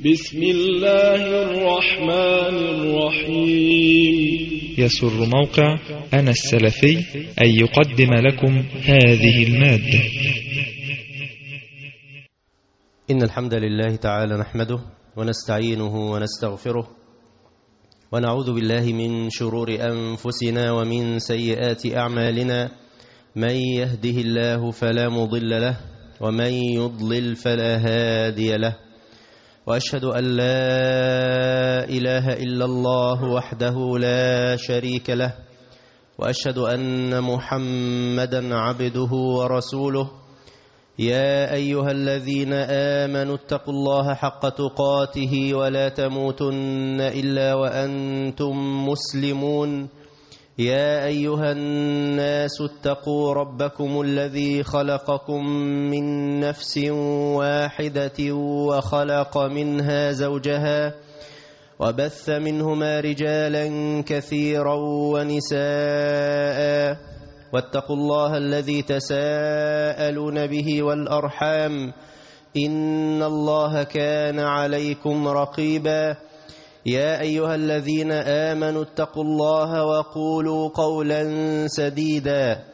بسم الله الرحمن الرحيم. يسر موقع أنا السلفي أن يقدم لكم هذه المادة. إن الحمد لله تعالى نحمده ونستعينه ونستغفره ونعوذ بالله من شرور أنفسنا ومن سيئات أعمالنا. من يهده الله فلا مضل له ومن يضلل فلا هادي له، وأشهد أن لا إله إلا الله وحده لا شريك له، وأشهد أن محمدا عبده ورسوله. يا أيها الذين آمنوا اتقوا الله حق تقاته ولا تموتن إلا وأنتم مسلمون. يا أيها الناس اتقوا ربكم الذي خلقكم من نفس واحدة وخلق منها زوجها وبث منهما رجالا كثيرا ونساء، واتقوا الله الذي تساءلون به والأرحام إن الله كان عليكم رقيبا. يا أيها الذين آمنوا اتقوا الله وقولوا قولا سديدا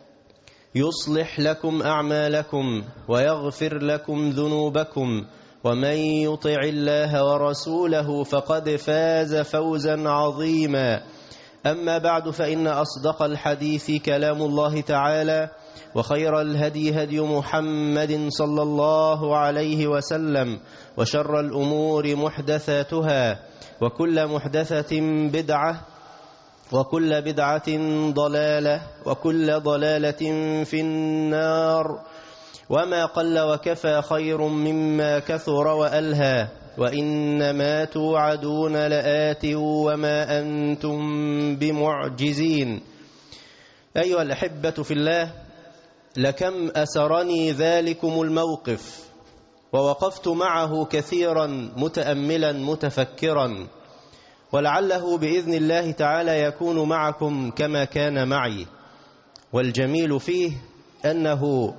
يصلح لكم أعمالكم ويغفر لكم ذنوبكم، ومن يطع الله ورسوله فقد فاز فوزا عظيما. أما بعد، فإن أصدق الحديث كلام الله تعالى، وخير الهدي هدي محمد صلى الله عليه وسلم، وشر الأمور محدثاتها، وكل محدثة بدعة، وكل بدعة ضلالة، وكل ضلالة في النار. وما قل وكفى خير مما كثر وألهى، وإنما توعدون لآت وما أنتم بمعجزين. أيها الأحبة في الله، لكم أسرني ذلكم الموقف، ووقفت معه كثيرا متأملا متفكرا، ولعله بإذن الله تعالى يكون معكم كما كان معي. والجميل فيه أنه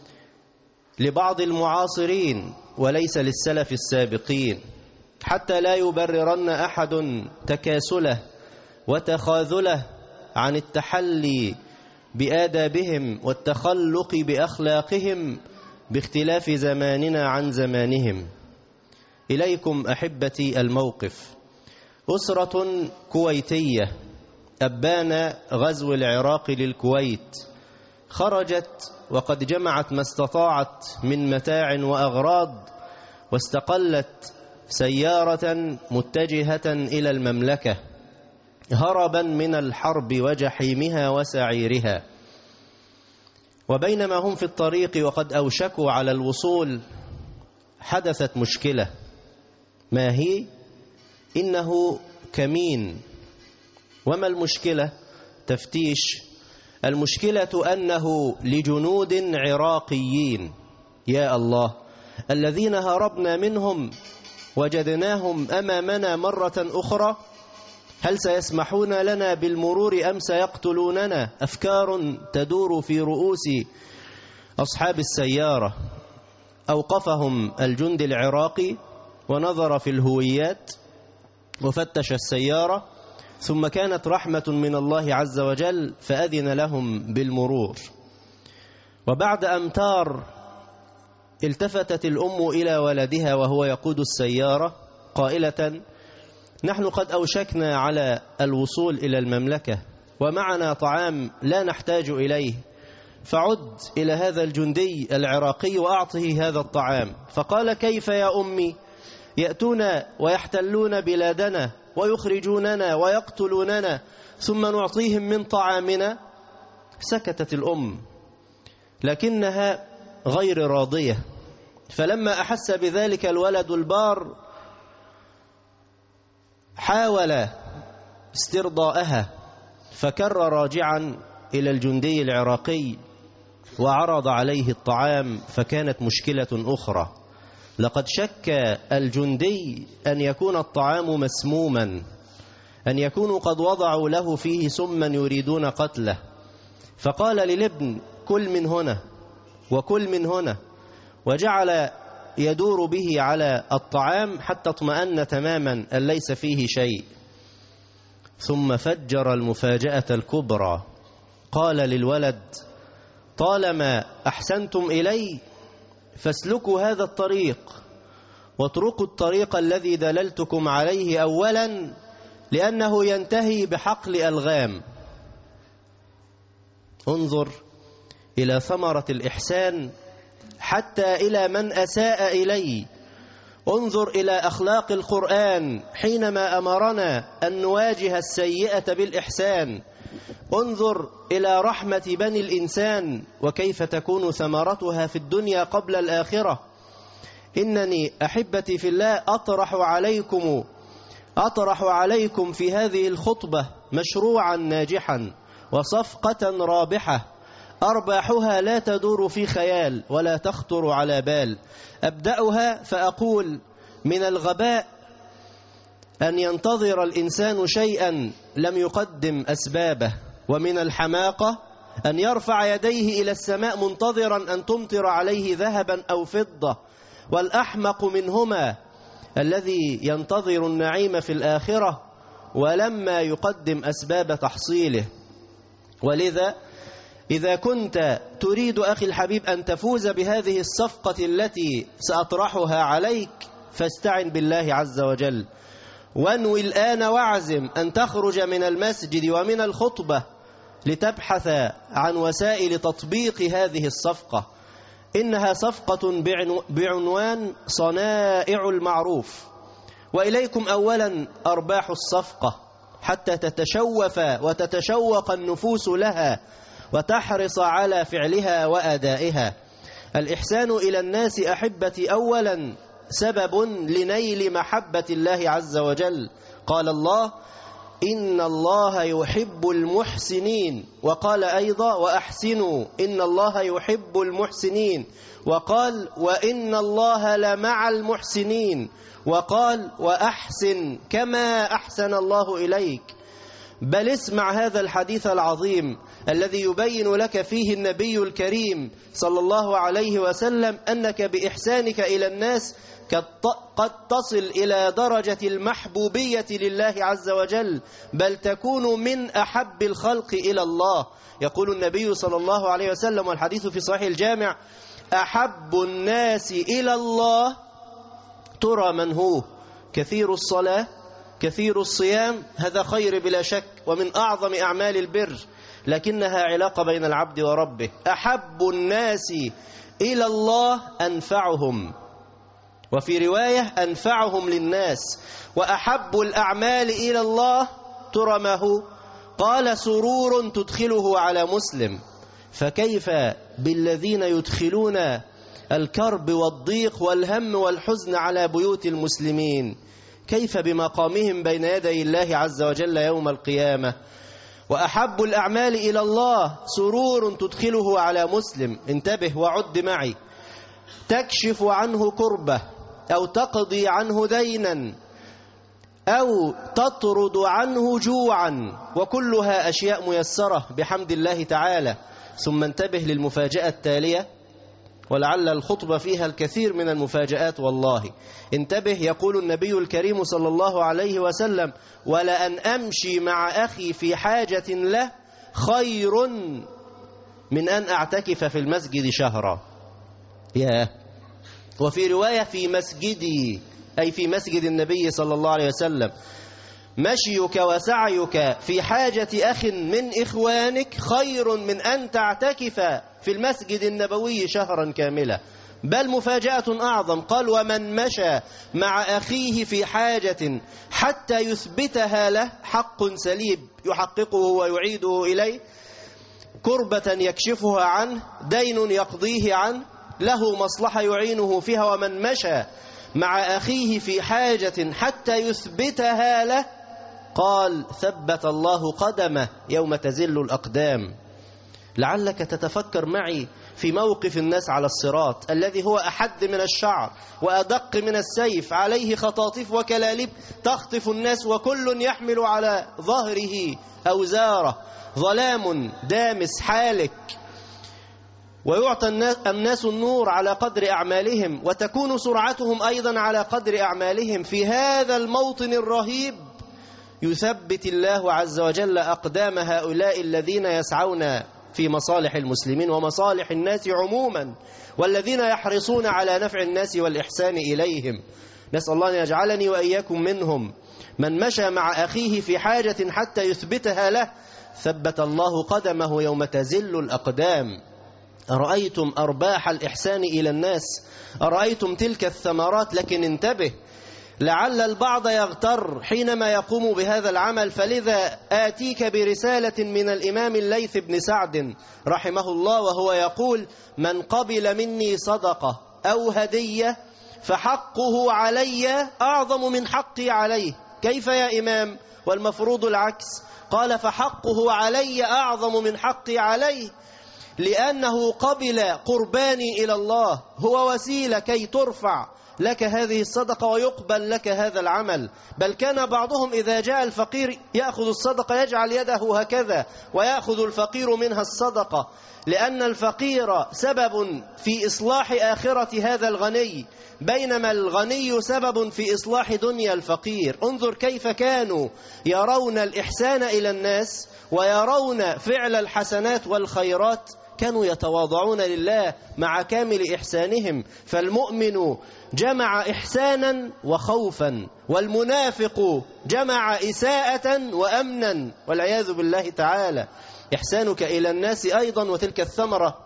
لبعض المعاصرين وليس للسلف السابقين، حتى لا يبررن أحد تكاسله وتخاذله عن التحلي بآدابهم والتخلق بأخلاقهم باختلاف زماننا عن زمانهم. إليكم أحبتي الموقف. أسرة كويتية أبان غزو العراق للكويت، خرجت وقد جمعت ما استطاعت من متاع وأغراض، واستقلت سيارة متجهة إلى المملكة هربا من الحرب وجحيمها وسعيرها. وبينما هم في الطريق وقد أوشكوا على الوصول، حدثت مشكلة. ما هي؟ إنه كمين. وما المشكلة؟ تفتيش. المشكلة أنه لجنود عراقيين، يا الله، الذين هربنا منهم وجدناهم أمامنا مرة أخرى. هل سيسمحون لنا بالمرور أم سيقتلوننا؟ أفكار تدور في رؤوس أصحاب السيارة. أوقفهم الجندي العراقي ونظر في الهويات وفتش السيارة، ثم كانت رحمة من الله عز وجل فأذن لهم بالمرور. وبعد أمتار التفتت الأم إلى ولدها وهو يقود السيارة قائلة: نحن قد أوشكنا على الوصول إلى المملكة ومعنا طعام لا نحتاج إليه، فعد إلى هذا الجندي العراقي وأعطه هذا الطعام. فقال: كيف يا أمي؟ يأتون ويحتلون بلادنا ويخرجوننا ويقتلوننا ثم نعطيهم من طعامنا؟ سكتت الأم، لكنها غير راضية. فلما أحس بذلك الولد البار حاول استرضاءها، فكر راجعا إلى الجندي العراقي وعرض عليه الطعام، فكانت مشكلة أخرى. لقد شك الجندي أن يكون الطعام مسموما، أن يكونوا قد وضعوا له فيه سما يريدون قتله. فقال للابن: كل من هنا وكل من هنا، وجعل يدور به على الطعام حتى اطمأن تماما أن ليس فيه شيء. ثم فجر المفاجأة الكبرى، قال للولد: طالما أحسنتم إلي فاسلكوا هذا الطريق واتركوا الطريق الذي دللتكم عليه أولا، لأنه ينتهي بحقل ألغام. انظر إلى ثمرة الإحسان حتى إلى من أساء إلي. انظر إلى أخلاق القرآن حينما أمرنا أن نواجه السيئة بالإحسان. انظر إلى رحمة بني الإنسان وكيف تكون ثمرتها في الدنيا قبل الآخرة. إنني أحبتي في الله أطرح عليكم في هذه الخطبة مشروعا ناجحا وصفقة رابحة، أرباحها لا تدور في خيال ولا تخطر على بال. أبدأها فأقول: من الغباء أن ينتظر الإنسان شيئا لم يقدم أسبابه، ومن الحماقة أن يرفع يديه إلى السماء منتظرا أن تمطر عليه ذهبا أو فضة. والأحمق منهما الذي ينتظر النعيم في الآخرة ولما يقدم أسباب تحصيله. ولذا إذا كنت تريد أخي الحبيب أن تفوز بهذه الصفقة التي سأطرحها عليك، فاستعن بالله عز وجل، وانوي الآن واعزم أن تخرج من المسجد ومن الخطبة لتبحث عن وسائل تطبيق هذه الصفقة. إنها صفقة بعنوان صنائع المعروف. وإليكم أولا أرباح الصفقة حتى تتشوف وتتشوق النفوس لها وتحرص على فعلها وأدائها. الإحسان إلى الناس أحبتي أولا سبب لنيل محبة الله عز وجل. قال الله: إن الله يحب المحسنين. وقال أيضا: وأحسنوا إن الله يحب المحسنين. وقال: وإن الله لمع المحسنين. وقال: وأحسن كما أحسن الله إليك. بل اسمع هذا الحديث العظيم الذي يبين لك فيه النبي الكريم صلى الله عليه وسلم أنك بإحسانك إلى الناس قد تصل إلى درجة المحبوبية لله عز وجل، بل تكون من أحب الخلق إلى الله. يقول النبي صلى الله عليه وسلم والحديث في صحيح الجامع: أحب الناس إلى الله ترى من هو كثير الصلاة كثير الصيام. هذا خير بلا شك ومن أعظم أعمال البر، لكنها علاقة بين العبد وربه. أحب الناس إلى الله أنفعهم، وفي رواية أنفعهم للناس. وأحب الأعمال إلى الله ترى ما هو؟ قال: سرور تدخله على مسلم. فكيف بالذين يدخلون الكرب والضيق والهم والحزن على بيوت المسلمين؟ كيف بمقامهم بين يدي الله عز وجل يوم القيامة؟ وأحب الأعمال إلى الله سرور تدخله على مسلم. انتبه وعد معي: تكشف عنه كربة، أو تقضي عنه دينا، أو تطرد عنه جوعا، وكلها أشياء ميسرة بحمد الله تعالى. ثم انتبه للمفاجأة التالية، ولعل الخطبة فيها الكثير من المفاجآت والله. انتبه، يقول النبي الكريم صلى الله عليه وسلم: ولأن أمشي مع أخي في حاجة له خير من أن أعتكف في المسجد شهرا. وفي رواية: في مسجدي، أي في مسجد النبي صلى الله عليه وسلم. مشيك وسعيك في حاجة أخ من إخوانك خير من أن تعتكف في المسجد النبوي شهرا كاملا. بل مفاجأة أعظم، قال: ومن مشى مع أخيه في حاجة حتى يثبتها له حق سليب يحققه ويعيده إليه، كربة يكشفها عنه، دين يقضيه عنه، له مصلحة يعينه فيها. ومن مشى مع أخيه في حاجة حتى يثبتها له، قال: ثبت الله قدمه يوم تزل الأقدام. لعلك تتفكر معي في موقف الناس على الصراط الذي هو أحد من الشعر وأدق من السيف، عليه خطاطيف وكلاليب تخطف الناس، وكل يحمل على ظهره أوزاره، ظلام دامس حالك. ويعطى الناس النور على قدر أعمالهم، وتكون سرعتهم أيضا على قدر أعمالهم. في هذا الموطن الرهيب يثبت الله عز وجل أقدام هؤلاء الذين يسعون في مصالح المسلمين ومصالح الناس عموما، والذين يحرصون على نفع الناس والإحسان إليهم. نسأل الله أن يجعلني وإياكم منهم. من مشى مع أخيه في حاجة حتى يثبتها له ثبت الله قدمه يوم تزل الأقدام. أرأيتم أرباح الإحسان إلى الناس؟ أرأيتم تلك الثمرات؟ لكن انتبه، لعل البعض يغتر حينما يقوم بهذا العمل. فلذا آتيك برسالة من الإمام الليث بن سعد رحمه الله، وهو يقول: من قبل مني صدقة أو هدية فحقه علي أعظم من حقي عليه. كيف يا إمام؟ والمفروض العكس. قال: فحقه علي أعظم من حقي عليه، لأنه قبل قرباني إلى الله، هو وسيلة كي ترفع لك هذه الصدقة ويقبل لك هذا العمل. بل كان بعضهم إذا جاء الفقير يأخذ الصدقة يجعل يده هكذا ويأخذ الفقير منها الصدقة، لأن الفقير سبب في إصلاح آخرة هذا الغني، بينما الغني سبب في إصلاح دنيا الفقير. انظر كيف كانوا يرون الإحسان إلى الناس ويرون فعل الحسنات والخيرات، كانوا يتواضعون لله مع كامل إحسانهم. فالمؤمن جمع إحسانا وخوفا، والمنافق جمع إساءة وأمنا والعياذ بالله تعالى. إحسانك إلى الناس أيضا، وتلك الثمرة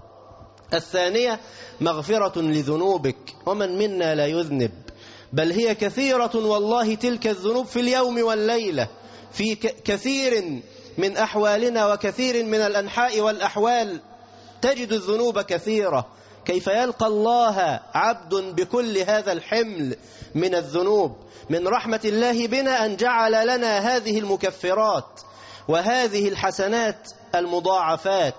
الثانية، مغفرة لذنوبك. ومن منا لا يذنب، بل هي كثيرة والله تلك الذنوب في اليوم والليلة، في كثير من أحوالنا وكثير من الأنحاء والأحوال تجد الذنوب كثيرة. كيف يلقى الله عبد بكل هذا الحمل من الذنوب؟ من رحمة الله بنا أن جعل لنا هذه المكفرات وهذه الحسنات المضاعفات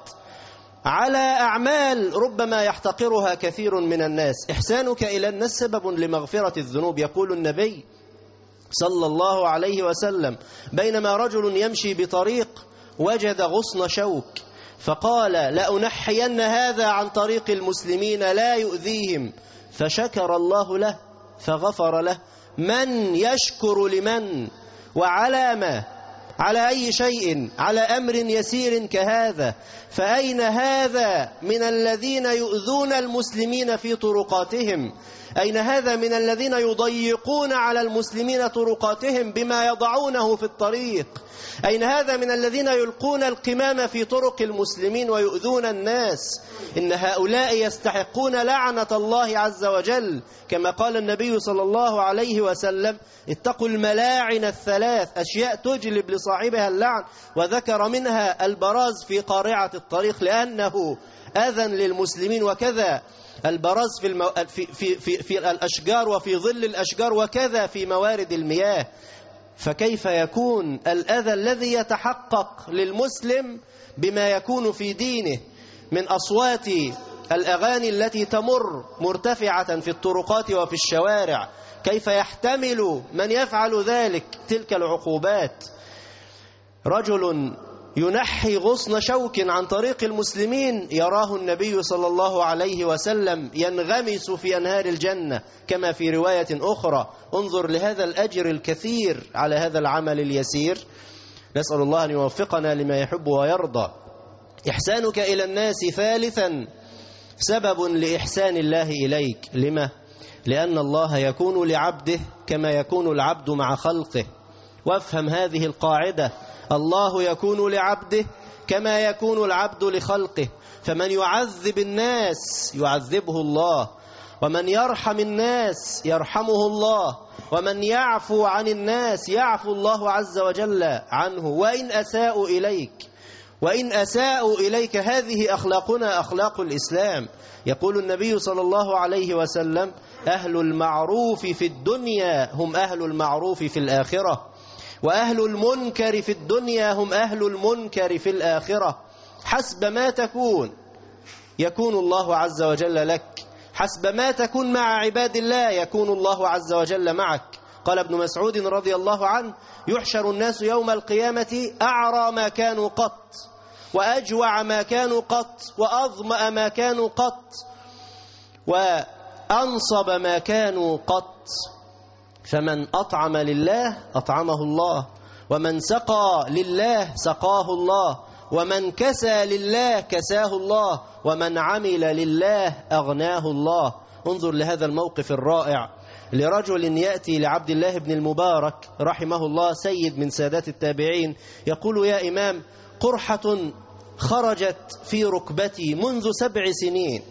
على أعمال ربما يحتقرها كثير من الناس. إحسانك إلى الناس سبب لمغفرة الذنوب. يقول النبي صلى الله عليه وسلم: بينما رجل يمشي بطريق وجد غصن شوك، فقال: لأنحين هذا عن طريق المسلمين لا يؤذيهم، فشكر الله له فغفر له. من يشكر لمن؟ وعلى ما؟ على أي شيء؟ على أمر يسير كهذا. فأين هذا من الذين يؤذون المسلمين في طرقاتهم؟ أين هذا من الذين يضيقون على المسلمين طرقاتهم بما يضعونه في الطريق؟ أين هذا من الذين يلقون القمام في طرق المسلمين ويؤذون الناس؟ إن هؤلاء يستحقون لعنة الله عز وجل، كما قال النبي صلى الله عليه وسلم: اتقوا الملاعن الثلاث، أشياء تجلب لصاحبها اللعن، وذكر منها البراز في قارعة الطريق لأنه أذى للمسلمين، وكذا البراز في الأشجار وفي ظل الأشجار، وكذا في موارد المياه. فكيف يكون الأذى الذي يتحقق للمسلم بما يكون في دينه من أصوات الأغاني التي تمر مرتفعة في الطرقات وفي الشوارع؟ كيف يحتمل من يفعل ذلك تلك العقوبات؟ رجل ينحي غصن شوك عن طريق المسلمين يراه النبي صلى الله عليه وسلم ينغمس في أنهار الجنة، كما في رواية أخرى. انظر لهذا الأجر الكثير على هذا العمل اليسير. نسأل الله أن يوفقنا لما يحب ويرضى. إحسانك إلى الناس ثالثا سبب لإحسان الله إليك. لما؟ لأن الله يكون لعبده كما يكون العبد مع خلقه. وافهم هذه القاعدة: الله يكون لعبده كما يكون العبد لخلقه. فمن يعذب الناس يعذبه الله، ومن يرحم الناس يرحمه الله، ومن يعفو عن الناس يعفو الله عز وجل عنه. وإن أساءوا إليك هذه أخلاقنا، أخلاق الإسلام. يقول النبي صلى الله عليه وسلم: أهل المعروف في الدنيا هم أهل المعروف في الآخرة، وأهل المنكر في الدنيا هم أهل المنكر في الآخرة. حسب ما تكون يكون الله عز وجل لك، حسب ما تكون مع عباد الله يكون الله عز وجل معك. قال ابن مسعود رضي الله عنه: يحشر الناس يوم القيامة أعرى ما كانوا قط، وأجوع ما كانوا قط، وأظمأ ما كانوا قط، وأنصب ما كانوا قط. فمن أطعم لله أطعمه الله، ومن سقى لله سقاه الله، ومن كسى لله كساه الله، ومن عمل لله أغناه الله. انظر لهذا الموقف الرائع لرجل يأتي لعبد الله بن المبارك رحمه الله، سيد من سادات التابعين، يقول: يا إمام، قرحة خرجت في ركبتي منذ 7 سنين،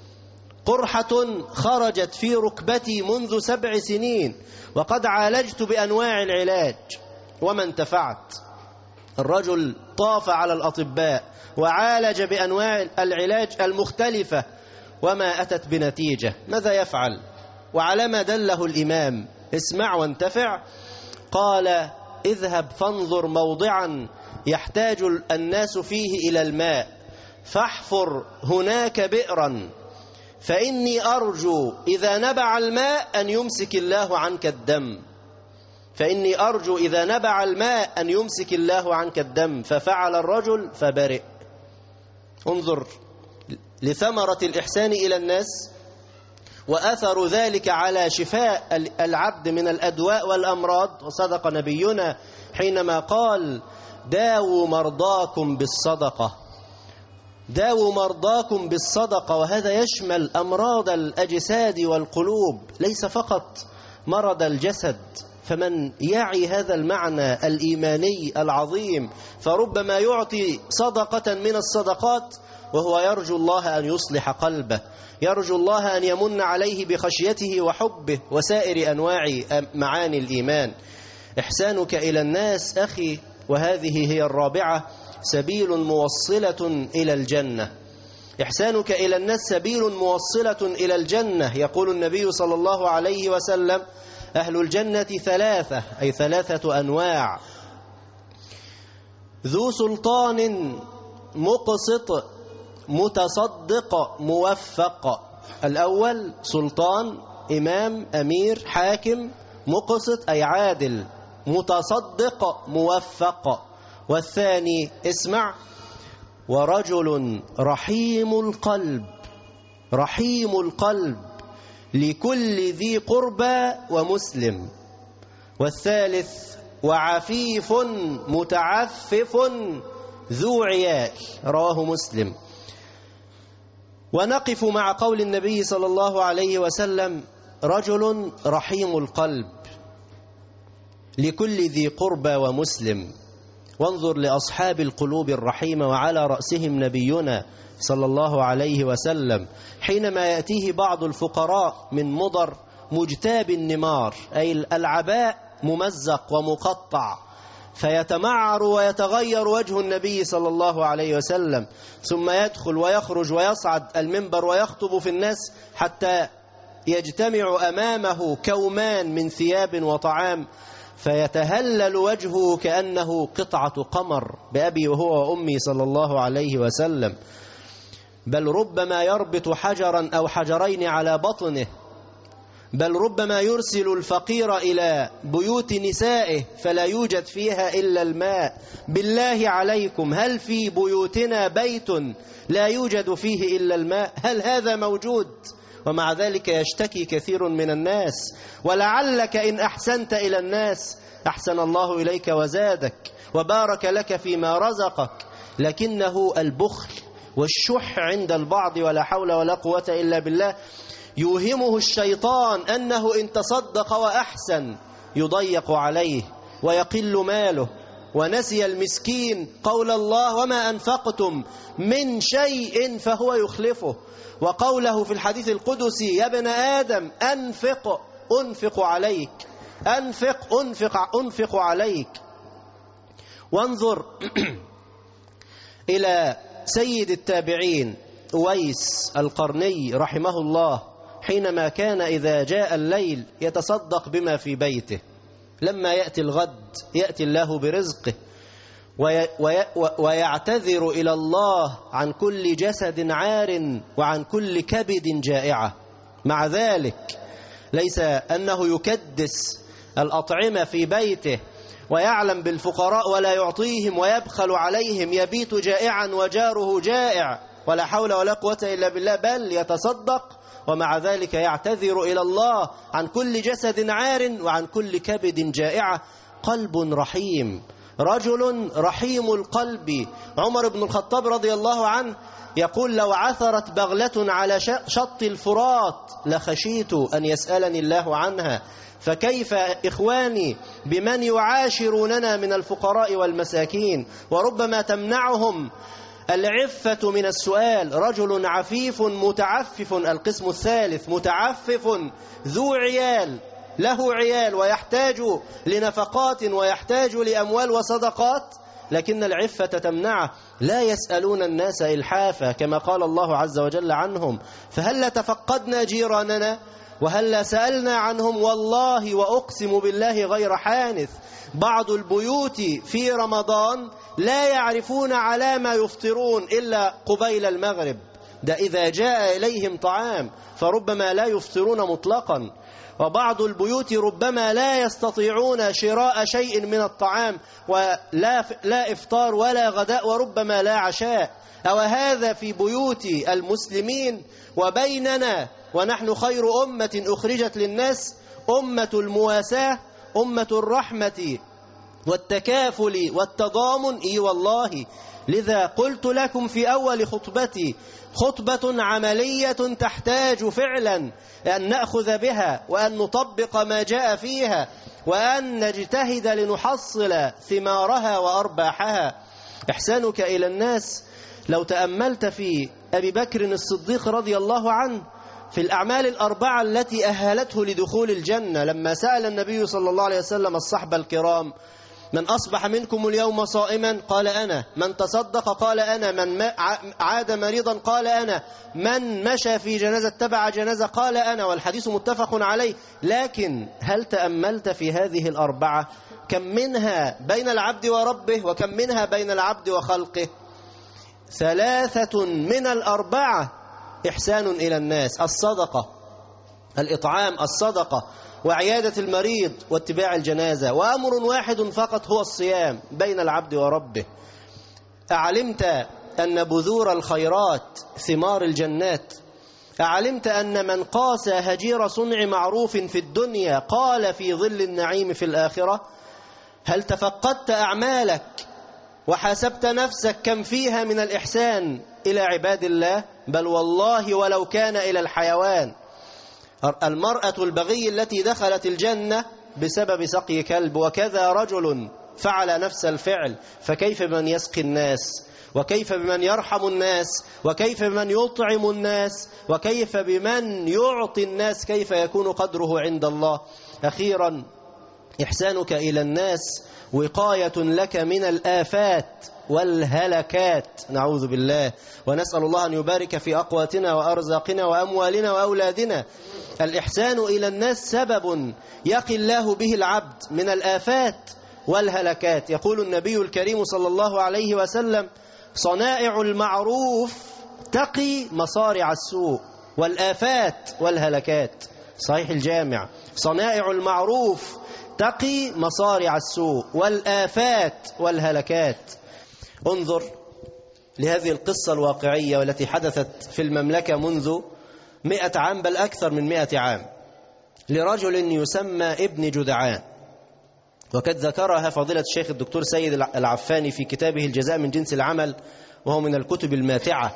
قرحة خرجت في ركبتي منذ 7 سنين، وقد عالجت بأنواع العلاج وما انتفعت. الرجل طاف على الأطباء وعالج بأنواع العلاج المختلفة وما أتت بنتيجة. ماذا يفعل؟ وعلى ما دله الإمام: اسمع وانتفع. قال: اذهب فانظر موضعا يحتاج الناس فيه إلى الماء، فاحفر هناك بئرا، فإني أرجو إذا نبع الماء أن يمسك الله عنك الدم، فإني أرجو إذا نبع الماء أن يمسك الله عنك الدم. ففعل الرجل فبرئ. انظر لثمرة الإحسان إلى الناس وأثر ذلك على شفاء العبد من الأدواء والأمراض. وصدق نبينا حينما قال: داووا مرضاكم بالصدقة، داووا مرضاكم بالصدقة. وهذا يشمل أمراض الأجساد والقلوب، ليس فقط مرض الجسد. فمن يعي هذا المعنى الإيماني العظيم فربما يعطي صدقة من الصدقات وهو يرجو الله أن يصلح قلبه، يرجو الله أن يمن عليه بخشيته وحبه وسائر أنواع معاني الإيمان. إحسانك إلى الناس أخي، وهذه هي الرابعة، سبيل موصلة إلى الجنة. إحسانك إلى الناس سبيل موصلة إلى الجنة. يقول النبي صلى الله عليه وسلم: أهل الجنة 3، أي 3 أنواع: ذو سلطان مقسط متصدق موفق. الأول سلطان، إمام، أمير، حاكم، مقسط أي عادل، متصدق موفق. والثاني اسمع: ورجل رحيم القلب، رحيم القلب لكل ذي قربى ومسلم. والثالث: وعفيف متعفف ذو عيال، رواه مسلم. ونقف مع قول النبي صلى الله عليه وسلم: رجل رحيم القلب لكل ذي قربى ومسلم. وانظر لأصحاب القلوب الرحيمة، وعلى رأسهم نبينا صلى الله عليه وسلم، حينما يأتيه بعض الفقراء من مضر مجتاب النمار، أي العباء ممزق ومقطع، فيتمعر ويتغير وجه النبي صلى الله عليه وسلم، ثم يدخل ويخرج ويصعد المنبر ويخطب في الناس حتى يجتمع أمامه كومان من ثياب وطعام، فيتهلل وجهه كأنه قطعة قمر، بأبي وهو وأمي صلى الله عليه وسلم. بل ربما يربط حجرا أو حجرين على بطنه، بل ربما يرسل الفقير إلى بيوت نسائه فلا يوجد فيها إلا الماء. بالله عليكم، هل في بيوتنا بيت لا يوجد فيه إلا الماء؟ هل هذا موجود؟ ومع ذلك يشتكي كثير من الناس. ولعلك إن أحسنت إلى الناس أحسن الله إليك وزادك وبارك لك فيما رزقك، لكنه البخل والشح عند البعض، ولا حول ولا قوة إلا بالله، يوهمه الشيطان أنه إن تصدق وأحسن يضيق عليه ويقل ماله، ونسي المسكين قول الله: وما أنفقتم من شيء فهو يخلفه، وقوله في الحديث القدسي: يا ابن آدم أنفق أنفق عليك، أنفق عليك. وانظر إلى سيد التابعين أويس القرني رحمه الله، حينما كان إذا جاء الليل يتصدق بما في بيته، لما يأتي الغد يأتي الله برزقه، ويعتذر إلى الله عن كل جسد عار وعن كل كبد جائعة. مع ذلك ليس أنه يكدس الأطعمة في بيته ويعلم بالفقراء ولا يعطيهم ويبخل عليهم، يبيت جائعا وجاره جائع ولا حول ولا قوة إلا بالله، بل يتصدق ومع ذلك يعتذر إلى الله عن كل جسد عار وعن كل كبد جائعة. قلب رحيم، رجل رحيم القلب. عمر بن الخطاب رضي الله عنه يقول: لو عثرت بغلة على شط الفرات لخشيت أن يسألني الله عنها. فكيف إخواني بمن يعاشروننا من الفقراء والمساكين وربما تمنعهم العفة من السؤال. رجل عفيف متعفف، القسم الثالث، متعفف ذو عيال، له عيال ويحتاج لنفقات ويحتاج لأموال وصدقات، لكن العفة تمنعه. لا يسألون الناس إلحافا كما قال الله عز وجل عنهم: فهل تفقدنا جيراننا وهل سألنا عنهم والله وأقسم بالله غير حانث. بعض البيوت في رمضان لا يعرفون على ما يفطرون إلا قبيل المغرب، ده إذا جاء إليهم طعام، فربما لا يفطرون مطلقا. وبعض البيوت ربما لا يستطيعون شراء شيء من الطعام، ولا إفطار ولا غداء وربما لا عشاء. أو هذا في بيوت المسلمين وبيننا ونحن خير أمة أخرجت للناس، أمة المواساة، أمة الرحمة والتكافل والتضامن. إي والله، لذا قلت لكم في أول خطبتي: خطبة عملية تحتاج فعلا أن نأخذ بها وأن نطبق ما جاء فيها وأن نجتهد لنحصل ثمارها وأرباحها. إحسانك إلى الناس، لو تأملت في أبي بكر الصديق رضي الله عنه في الأعمال الأربعة التي أهلته لدخول الجنة، لما سأل النبي صلى الله عليه وسلم الصحبة الكرام: من أصبح منكم اليوم صائما؟ قال أنا. من تصدق؟ قال أنا. من عاد مريضا؟ قال أنا. من مشى في جنازة تبع جنازة؟ قال أنا. والحديث متفق عليه. لكن هل تأملت في هذه الأربعة كم منها بين العبد وربه وكم منها بين العبد وخلقه؟ 3 من الأربعة إحسان إلى الناس: الصدقة، الإطعام، الصدقة، وعيادة المريض واتباع الجنازة. وأمر واحد فقط هو الصيام بين العبد وربه. أعلمت أن بذور الخيرات ثمار الجنات؟ أعلمت أن من قاس هجير صنع معروف في الدنيا قال في ظل النعيم في الآخرة؟ هل تفقدت أعمالك وحاسبت نفسك كم فيها من الإحسان إلى عباد الله؟ بل والله ولو كان إلى الحيوان. المرأة البغي التي دخلت الجنة بسبب سقي كلب، وكذا رجل فعل نفس الفعل. فكيف بمن يسقي الناس، وكيف بمن يرحم الناس، وكيف بمن يطعم الناس، وكيف بمن يعطي الناس؟ كيف يكون قدره عند الله؟ أخيرا، إحسانك إلى الناس وقاية لك من الآفات والهلكات، نعوذ بالله، ونسأل الله أن يبارك في أقواتنا وأرزاقنا وأموالنا وأولادنا. الإحسان إلى الناس سبب يقي الله به العبد من الآفات والهلكات. يقول النبي الكريم صلى الله عليه وسلم: صنائع المعروف تقي مصارع السوء والآفات والهلكات. صحيح الجامع: صنائع المعروف تقي مصارع السوء والآفات والهلكات. انظر لهذه القصة الواقعية والتي حدثت في المملكة منذ 100 عام، بل أكثر من 100 عام، لرجل يسمى ابن جدعان، وقد ذكرها فضيلة الشيخ الدكتور سيد العفاني في كتابه الجزاء من جنس العمل، وهو من الكتب الماتعة.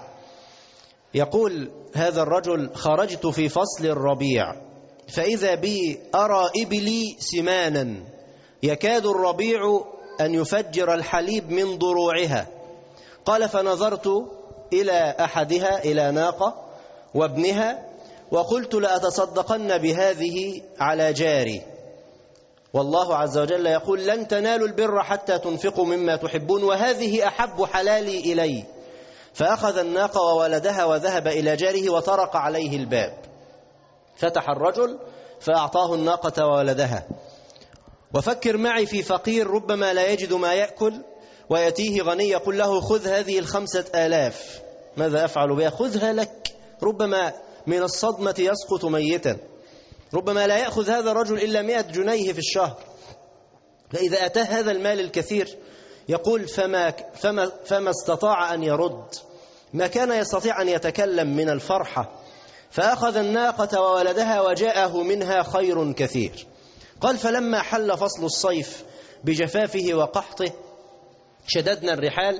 يقول هذا الرجل: خرجت في فصل الربيع فإذا بي أرى إبلي سمانا يكاد الربيع أن يفجر الحليب من ضروعها. قال: فنظرت إلى أحدها، إلى ناقة وابنها، وقلت: لأتصدقن بهذه على جاري، والله عز وجل يقول: لن تنالوا البر حتى تنفقوا مما تحبون، وهذه أحب حلالي إلي. فأخذ الناقة وولدها وذهب إلى جاره وطرق عليه الباب. فتح الرجل فأعطاه الناقة وولدها. وفكر معي في فقير ربما لا يجد ما يأكل، ويأتيه غني يقول له: خذ هذه 5000، ماذا أفعل بها؟ خذها لك. ربما من الصدمة يسقط ميتا. ربما لا يأخذ هذا الرجل إلا 100 جنيه في الشهر. فإذا أتاه هذا المال الكثير يقول فما استطاع أن يرد، ما كان يستطيع أن يتكلم من الفرحة، فأخذ الناقة وولدها وجاءه منها خير كثير. قال فلما حل فصل الصيف بجفافه وقحطه شددنا الرحال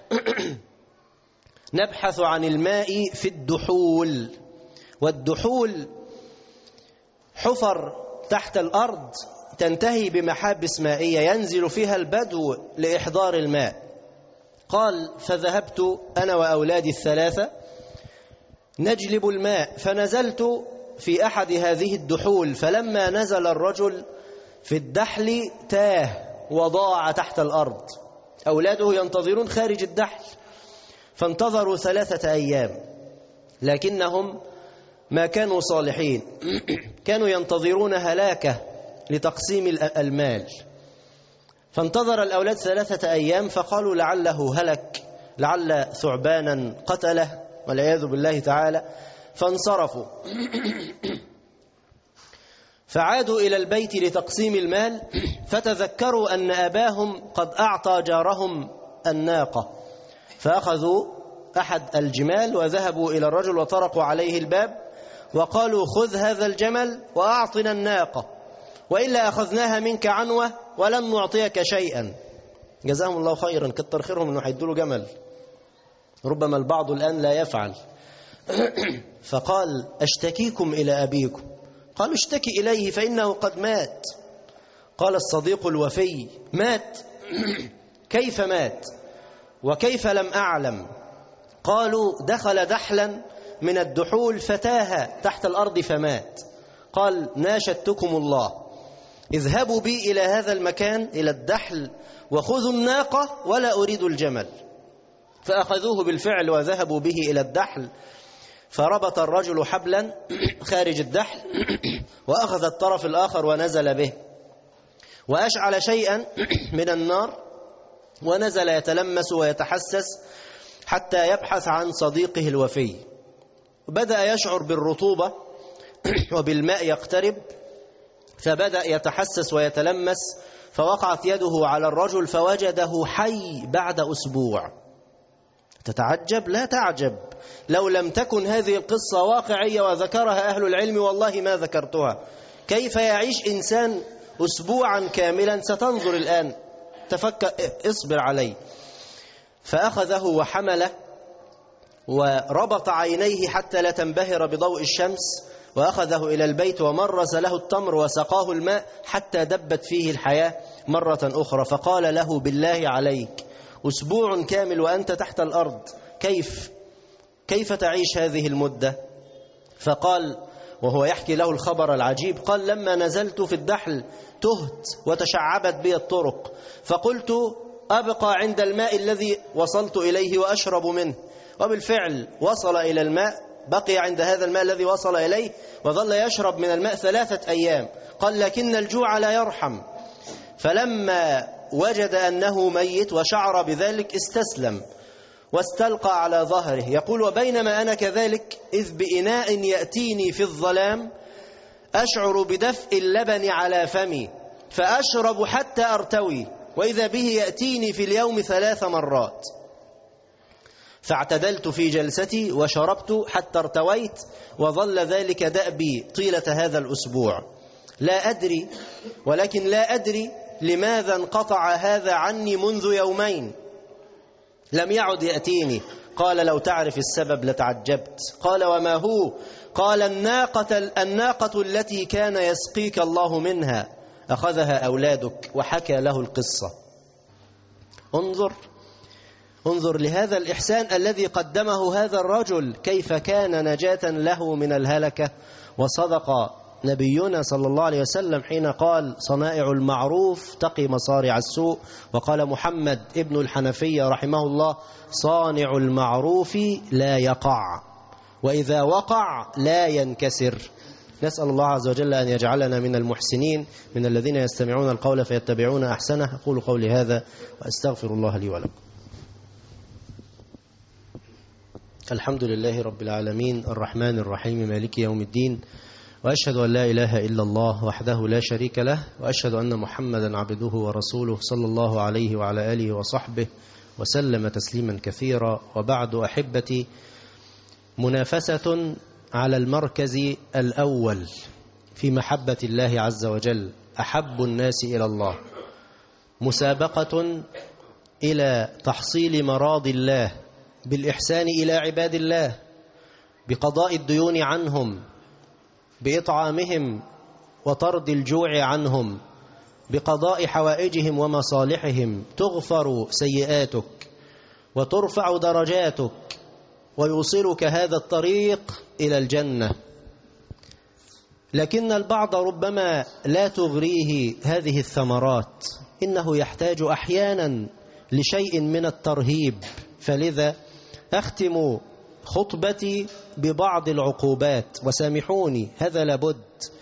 نبحث عن الماء في الدحول. والدحول حفر تحت الأرض تنتهي بمحابس مائية ينزل فيها البدو لإحضار الماء. قال فذهبت أنا وأولادي الثلاثة نجلب الماء، فنزلت في أحد هذه الدحول، فلما نزل الرجل في الدحل تاه وضاع تحت الأرض. أولاده ينتظرون خارج الدحل، فانتظروا 3 أيام، لكنهم ما كانوا صالحين، كانوا ينتظرون هلاكه لتقسيم المال. فانتظر الأولاد 3 أيام، فقالوا لعله هلك، لعل ثعبانا قتله والعياذ بالله تعالى، فانصرفوا. فعادوا إلى البيت لتقسيم المال، فتذكروا أن أباهم قد أعطى جارهم الناقة، فأخذوا أحد الجمال وذهبوا إلى الرجل وطرقوا عليه الباب وقالوا خذ هذا الجمل وأعطنا الناقة، وإلا أخذناها منك عنوة ولن نعطيك شيئا. جزاهم الله خيرا، كتر خيرهم أنه حيدوا له جمل، ربما البعض الآن لا يفعل. فقال أشتكيكم إلى أبيكم. قالوا اشتكي إليه فإنه قد مات. قال الصديق الوفي مات؟ كيف مات وكيف لم أعلم؟ قالوا دخل دحلا من الدحول فتاه تحت الأرض فمات. قال ناشدتكم الله، اذهبوا بي إلى هذا المكان إلى الدحل وخذوا الناقة ولا أريد الجمل. فأخذوه بالفعل وذهبوا به إلى الدحل، فربط الرجل حبلا خارج الدحل وأخذ الطرف الآخر ونزل به، وأشعل شيئا من النار ونزل يتلمس ويتحسس حتى يبحث عن صديقه الوفي. بدأ يشعر بالرطوبة وبالماء يقترب، فبدأ يتحسس ويتلمس، فوقعت يده على الرجل فوجده حي بعد أسبوع. تتعجب؟ لا تعجب، لو لم تكن هذه القصة واقعية وذكرها أهل العلم والله ما ذكرتها. كيف يعيش إنسان أسبوعا كاملا؟ ستنظر الآن، تفكر، اصبر عليه. فأخذه وحمله وربط عينيه حتى لا تنبهر بضوء الشمس، وأخذه إلى البيت ومرز له التمر وسقاه الماء حتى دبت فيه الحياة مرة أخرى. فقال له بالله عليك، أسبوع كامل وأنت تحت الأرض، كيف تعيش هذه المدة؟ فقال وهو يحكي له الخبر العجيب، قال لما نزلت في الدحل تهت وتشعبت بي الطرق، فقلت أبقى عند الماء الذي وصلت إليه وأشرب منه، وبالفعل وصل إلى الماء، بقي عند هذا الماء الذي وصل إليه وظل يشرب من الماء 3 أيام. قال لكن الجوع لا يرحم، فلما وجد أنه ميت وشعر بذلك استسلم واستلقى على ظهره. يقول وبينما أنا كذلك إذ بإناء يأتيني في الظلام أشعر بدفء اللبن على فمي فأشرب حتى أرتوي، وإذا به يأتيني في اليوم 3 مرات. فاعتدلت في جلستي وشربت حتى ارتويت، وظل ذلك دأبي طيلة هذا الأسبوع. لا أدري، ولكن لا أدري لماذا انقطع هذا عني منذ يومين، لم يعد يأتيني. قال لو تعرف السبب لتعجبت. قال وما هو؟ قال الناقة التي كان يسقيك الله منها أخذها أولادك، وحكى له القصة. انظر لهذا الإحسان الذي قدمه هذا الرجل، كيف كان نجاة له من الهلكة. وصدق نبينا صلى الله عليه وسلم حين قال صنائع المعروف تقي مصارع السوء، وقال محمد ابن الحنفية رحمه الله صانع المعروف لا يقع، وإذا وقع لا ينكسر. نسأل الله عز وجل أن يجعلنا من المحسنين، من الذين يستمعون القول فيتبعون أحسنه. أقول قولي هذا وأستغفر الله لي ولكم. الحمد لله رب العالمين، الرحمن الرحيم، مالك يوم الدين، وأشهد أن لا إله إلا الله وحده لا شريك له، وأشهد أن محمدا عبده ورسوله صلى الله عليه وعلى آله وصحبه وسلم تسليما كثيرا. وبعد أحبتي، منافسة على المركز الأول في محبة الله عز وجل، أحب الناس إلى الله، مسابقة إلى تحصيل مراضي الله بالإحسان إلى عباد الله، بقضاء الديون عنهم، بإطعامهم وطرد الجوع عنهم، بقضاء حوائجهم ومصالحهم، تغفر سيئاتك وترفع درجاتك ويوصلك هذا الطريق إلى الجنة. لكن البعض ربما لا تغريه هذه الثمرات، إنه يحتاج أحيانا لشيء من الترهيب. فلذا أختم خطبتي ببعض العقوبات، وسامحوني هذا لابد،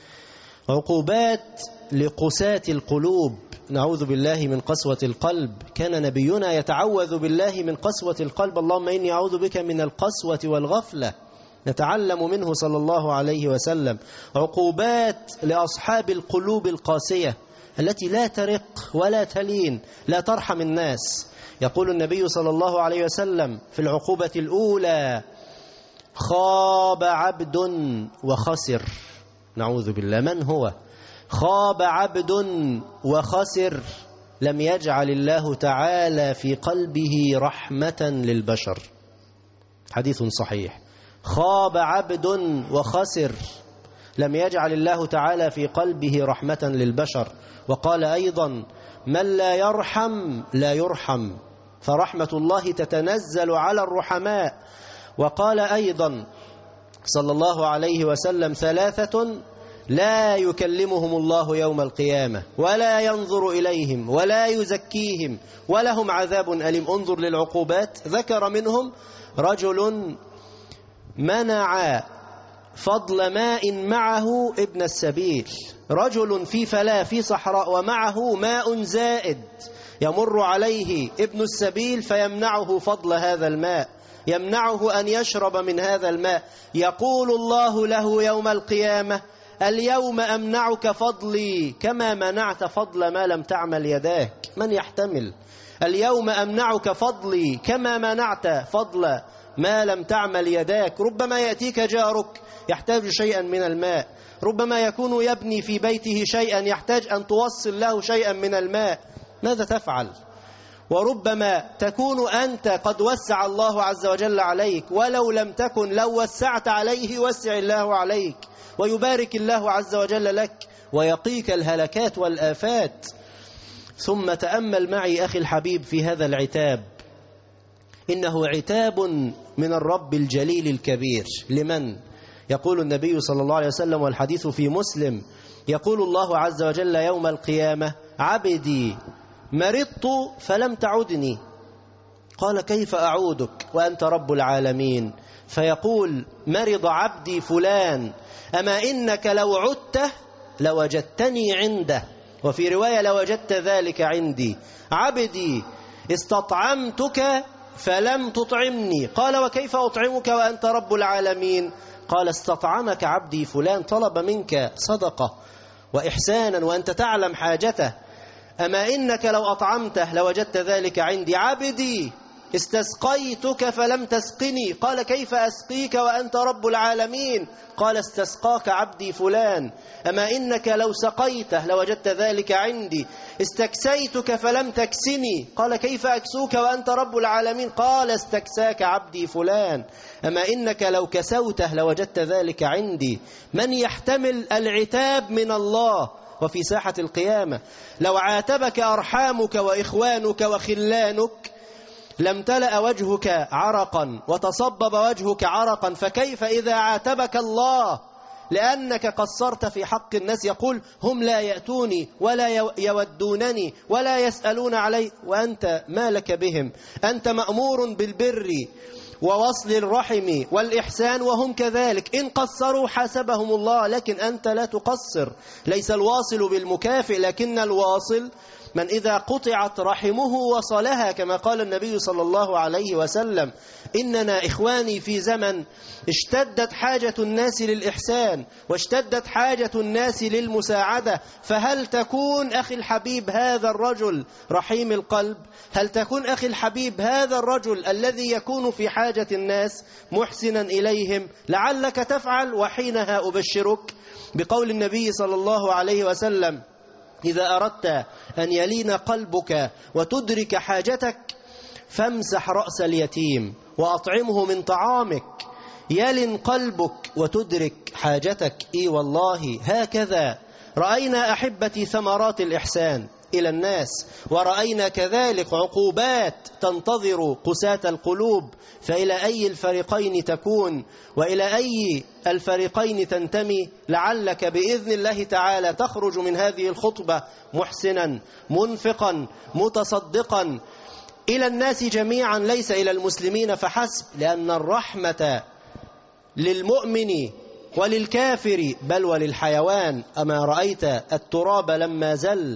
عقوبات لقساة القلوب، نعوذ بالله من قسوة القلب. كان نبينا يتعوذ بالله من قسوة القلب، اللهم إني أعوذ بك من القسوة والغفلة، نتعلم منه صلى الله عليه وسلم. عقوبات لأصحاب القلوب القاسية التي لا ترق ولا تلين، لا ترحم الناس. يقول النبي صلى الله عليه وسلم في العقوبة الأولى: خاب عبد وخسر. نعوذ بالله. من هو؟ خاب عبد وخسر لم يجعل الله تعالى في قلبه رحمة للبشر. حديث صحيح. خاب عبد وخسر لم يجعل الله تعالى في قلبه رحمة للبشر. وقال أيضا: من لا يرحم لا يرحم، فرحمة الله تتنزل على الرحماء. وقال أيضا صلى الله عليه وسلم: ثلاثة لا يكلمهم الله يوم القيامة ولا ينظر إليهم ولا يزكيهم ولهم عذاب أليم. انظر للعقوبات، ذكر منهم: رجل منع فضل ماء معه ابن السبيل، رجل في فلاة في صحراء ومعه ماء زائد، يمر عليه ابن السبيل فيمنعه فضل هذا الماء، يمنعه أن يشرب من هذا الماء. يقول الله له يوم القيامة: اليوم أمنعك فضلي كما منعت فضل ما لم تعمل يداك. من يحتمل؟ اليوم أمنعك فضلي كما منعت فضل ما لم تعمل يداك. ربما يأتيك جارك يحتاج شيئا من الماء، ربما يكون يبني في بيته شيئا يحتاج أن توصل له شيئا من الماء، ماذا تفعل؟ وربما تكون أنت قد وسع الله عز وجل عليك، ولو لم تكن، لو وسعت عليه وسع الله عليك ويبارك الله عز وجل لك ويقيك الهلكات والآفات. ثم تأمل معي أخي الحبيب في هذا العتاب، إنه عتاب من الرب الجليل الكبير. لمن؟ يقول النبي صلى الله عليه وسلم، والحديث في مسلم، يقول الله عز وجل يوم القيامة: عبدي مرضت فلم تعدني. قال: كيف أعودك وأنت رب العالمين؟ فيقول: مرض عبدي فلان، أما إنك لو عدته لوجدتني عنده، وفي رواية لوجدت ذلك عندي. عبدي استطعمتك فلم تطعمني. قال: وكيف أطعمك وأنت رب العالمين؟ قال: استطعمك عبدي فلان، طلب منك صدقة وإحسانا وأنت تعلم حاجته، أما إنك لو أطعمته لوجدت ذلك عندي. عبدي استسقيتك فلم تسقني. قال: كيف أسقيك وأنت رب العالمين؟ قال: استسقاك عبدي فلان، أما إنك لو سقيته لوجدت ذلك عندي. استكسيتك فلم تكسني. قال: كيف أكسوك وأنت رب العالمين؟ قال: استكساك عبدي فلان، أما إنك لو كسوته لوجدت ذلك عندي. من يحتمل العتاب من الله وفي ساحة القيامة؟ لو عاتبك أرحامك وإخوانك وخلانك لامتلأ وجهك عرقا وتصبب وجهك عرقا، فكيف إذا عاتبك الله لأنك قصرت في حق الناس؟ يقول: هم لا يأتوني ولا يودونني ولا يسألون علي، وأنت ما لك بهم؟ أنت مأمور بالبر ووصل الرحم والإحسان وهم كذلك، إن قصروا حاسبهم الله، لكن أنت لا تقصر. ليس الواصل بالمكافئ، لكن الواصل من إذا قطعت رحمه وصلها، كما قال النبي صلى الله عليه وسلم: إننا إخواني في زمن اشتدت حاجة الناس للإحسان واشتدت حاجة الناس للمساعدة، فهل تكون أخي الحبيب هذا الرجل رحيم القلب؟ هل تكون أخي الحبيب هذا الرجل الذي يكون في حاجة الناس محسنا إليهم؟ لعلك تفعل، وحينها أبشرك بقول النبي صلى الله عليه وسلم: إذا أردت أن يلين قلبك وتدرك حاجتك فامسح رأس اليتيم وأطعمه من طعامك، يلن قلبك وتدرك حاجتك. إي والله هكذا رأينا أحبتي ثمرات الإحسان إلى الناس، ورأينا كذلك عقوبات تنتظر قساة القلوب. فإلى أي الفريقين تكون وإلى أي الفريقين تنتمي؟ لعلك بإذن الله تعالى تخرج من هذه الخطبة محسنا منفقا متصدقا إلى الناس جميعا، ليس إلى المسلمين فحسب، لأن الرحمة للمؤمن وللكافر بل وللحيوان. أما رأيت التراب لما زل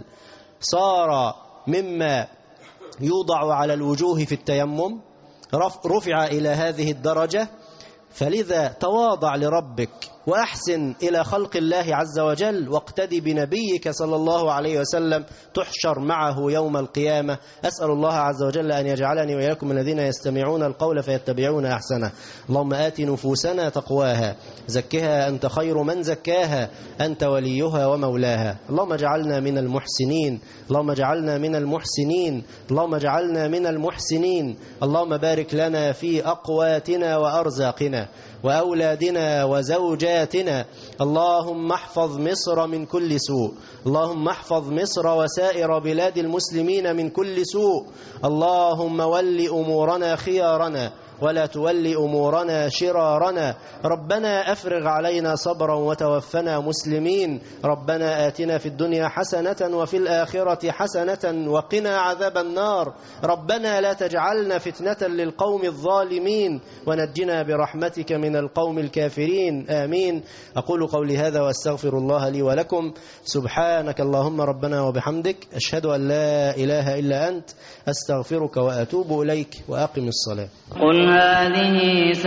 صار مما يوضع على الوجوه في التيمم، رفع إلى هذه الدرجة. فلذا تواضع لربك وأحسن إلى خلق الله عز وجل، واقتدي بنبيك صلى الله عليه وسلم تحشر معه يوم القيامة. أسأل الله عز وجل أن يجعلني وإياكم من الذين يستمعون القول فيتبعون أحسنه. اللهم آت نفوسنا تقواها، زكها أنت خير من زكاها، أنت وليها ومولاها. اللهم اجعلنا من المحسنين، اللهم اجعلنا من المحسنين، اللهم اجعلنا من المحسنين. اللهم بارك لنا في أقواتنا وأرزاقنا وأولادنا وزوجاتنا. اللهم احفظ مصر من كل سوء، اللهم احفظ مصر وسائر بلاد المسلمين من كل سوء. اللهم ول أمورنا خيارنا ولا تولي أمورنا شرارنا. ربنا أفرغ علينا صبرا وتوفنا مسلمين. ربنا آتنا في الدنيا حسنة وفي الآخرة حسنة وقنا عذاب النار. ربنا لا تجعلنا فتنة للقوم الظالمين ونجنا برحمتك من القوم الكافرين. آمين. أقول قولي هذا وأستغفر الله لي ولكم. سبحانك اللهم ربنا وبحمدك، أشهد أن لا إله إلا أنت، أستغفرك وأتوب إليك، وأقم الصلاة. قل هذه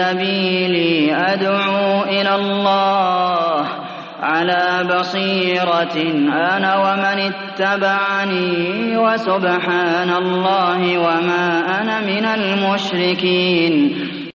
سبيلي أدعو إلى الله على بصيرة أنا ومن اتبعني، وسبحان الله وما أنا من المشركين.